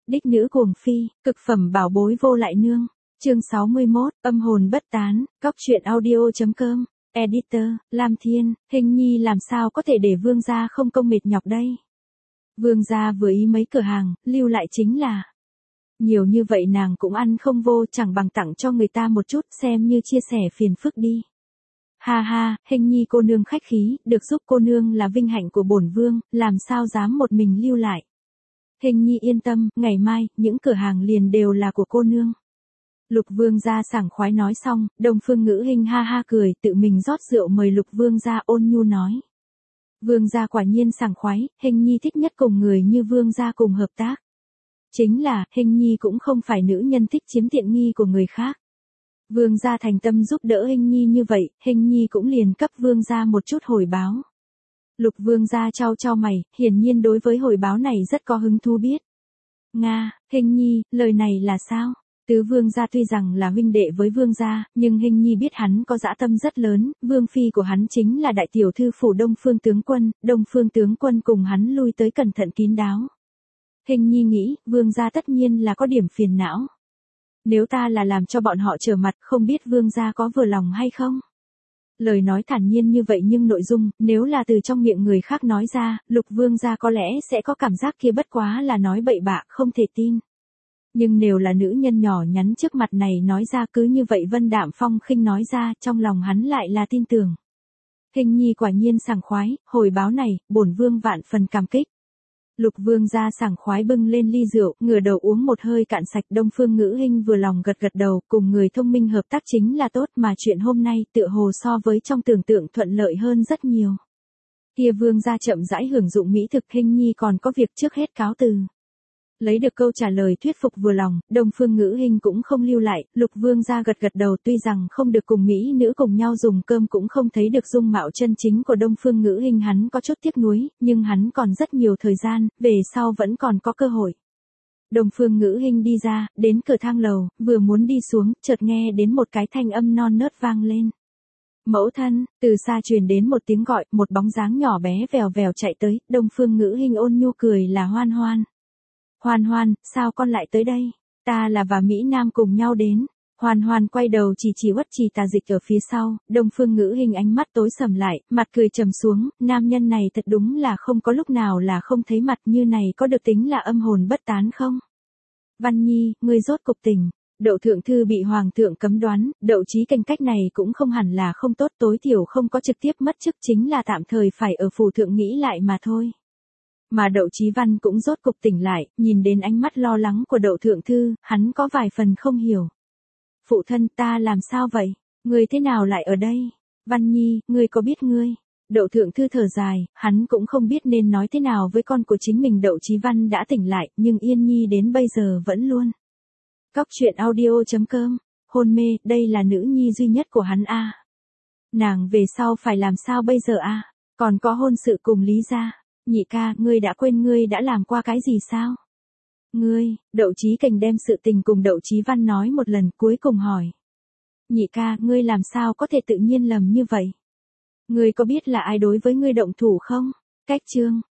Đích nữ cuồng phi, cực phẩm bảo bối vô lại nương. Chương 61, âm hồn bất tán, cóc truyện audio.com. Editor, Lam Thiên, Hình Nhi làm sao có thể để vương gia không công mệt nhọc đây. Vương gia vừa ý mấy cửa hàng, lưu lại chính là. Nhiều như vậy nàng cũng ăn không vô, chẳng bằng tặng cho người ta một chút, xem như chia sẻ phiền phức đi. Ha ha, Hình Nhi cô nương khách khí, được giúp cô nương là vinh hạnh của bổn vương, làm sao dám một mình lưu lại. Hình Nhi yên tâm, ngày mai, những cửa hàng liền đều là của cô nương. Lục vương gia sảng khoái nói xong, Đông Phương Ngữ Hinh ha ha cười, tự mình rót rượu mời Lục vương gia, ôn nhu nói. Vương gia quả nhiên sảng khoái, Hình Nhi thích nhất cùng người như vương gia cùng hợp tác. Chính là, Hình Nhi cũng không phải nữ nhân thích chiếm tiện nghi của người khác. Vương gia thành tâm giúp đỡ Hình Nhi như vậy, Hình Nhi cũng liền cấp vương gia một chút hồi báo. Lục vương gia chau chau mày, hiển nhiên đối với hồi báo này rất có hứng thú biết. Nga, Hình Nhi, lời này là sao? Tứ vương gia tuy rằng là huynh đệ với vương gia, nhưng Hình Nhi biết hắn có dã tâm rất lớn, vương phi của hắn chính là đại tiểu thư phủ Đông Phương tướng quân cùng hắn lui tới cẩn thận kín đáo. Hình Nhi nghĩ, vương gia tất nhiên là có điểm phiền não. Nếu ta là làm cho bọn họ trở mặt, không biết vương gia có vừa lòng hay không? Lời nói thản nhiên như vậy nhưng nội dung, nếu là từ trong miệng người khác nói ra, Lục vương gia có lẽ sẽ có cảm giác kia bất quá là nói bậy bạ, không thể tin. Nhưng nếu là nữ nhân nhỏ nhắn trước mặt này nói ra cứ như vậy vân đạm phong khinh nói ra, trong lòng hắn lại là tin tưởng. Hình Nhi quả nhiên sảng khoái, hồi báo này, bổn vương vạn phần cảm kích. Lục vương gia sảng khoái bưng lên ly rượu, ngửa đầu uống một hơi cạn sạch. Đông Phương Ngữ Hinh vừa lòng gật gật đầu, cùng người thông minh hợp tác chính là tốt, mà chuyện hôm nay tựa hồ so với trong tưởng tượng thuận lợi hơn rất nhiều. Kia vương gia chậm rãi hưởng dụng mỹ thực, Hình Nhi còn có việc trước hết cáo từ. Lấy được câu trả lời thuyết phục vừa lòng, Đông Phương Ngữ Hinh cũng không lưu lại, Lục vương gia gật gật đầu, tuy rằng không được cùng mỹ nữ cùng nhau dùng cơm, cũng không thấy được dung mạo chân chính của Đông Phương Ngữ Hinh, hắn có chút tiếc nuối, nhưng hắn còn rất nhiều thời gian, về sau vẫn còn có cơ hội. Đông Phương Ngữ Hinh đi ra, đến cửa thang lầu, vừa muốn đi xuống, chợt nghe đến một cái thanh âm non nớt vang lên. Mẫu thân, từ xa truyền đến một tiếng gọi, một bóng dáng nhỏ bé vèo vèo chạy tới, Đông Phương Ngữ Hinh ôn nhu cười là Hoan Hoan. Hoan Hoan, sao con lại tới đây? Ta là và Mỹ Nam cùng nhau đến. Hoan Hoan quay đầu chỉ Uất Trì Tà Dịch ở phía sau, Đông Phương Ngữ Hinh ánh mắt tối sầm lại, mặt cười trầm xuống, nam nhân này thật đúng là không có lúc nào là không thấy mặt, như này có được tính là âm hồn bất tán không? Văn Nhi, ngươi rốt cục tỉnh. Đậu thượng thư bị hoàng thượng cấm đoán, Đậu Chí Canh cách này cũng không hẳn là không tốt, tối thiểu không có trực tiếp mất chức, chính là tạm thời phải ở phủ thượng nghĩ lại mà thôi. Mà Đậu Chí Văn cũng rốt cục tỉnh lại, nhìn đến ánh mắt lo lắng của Đậu thượng thư, hắn có vài phần không hiểu. Phụ thân, ta làm sao vậy? Ngươi thế nào lại ở đây? Văn Nhi, ngươi có biết ngươi? Đậu thượng thư thở dài, hắn cũng không biết nên nói thế nào với con của chính mình. Đậu Chí Văn đã tỉnh lại, nhưng Yên Nhi đến bây giờ vẫn luôn. Cóc truyện audio.com, hôn mê, đây là nữ nhi duy nhất của hắn a. Nàng về sau phải làm sao bây giờ a? Còn có hôn sự cùng Lý gia. Nhị ca, ngươi đã quên ngươi đã làm qua cái gì sao? Ngươi, Đậu Chí Cành đem sự tình cùng Đậu Chí Văn nói một lần, cuối cùng hỏi. Nhị ca, ngươi làm sao có thể tự nhiên lầm như vậy? Ngươi có biết là ai đối với ngươi động thủ không? Cách chương.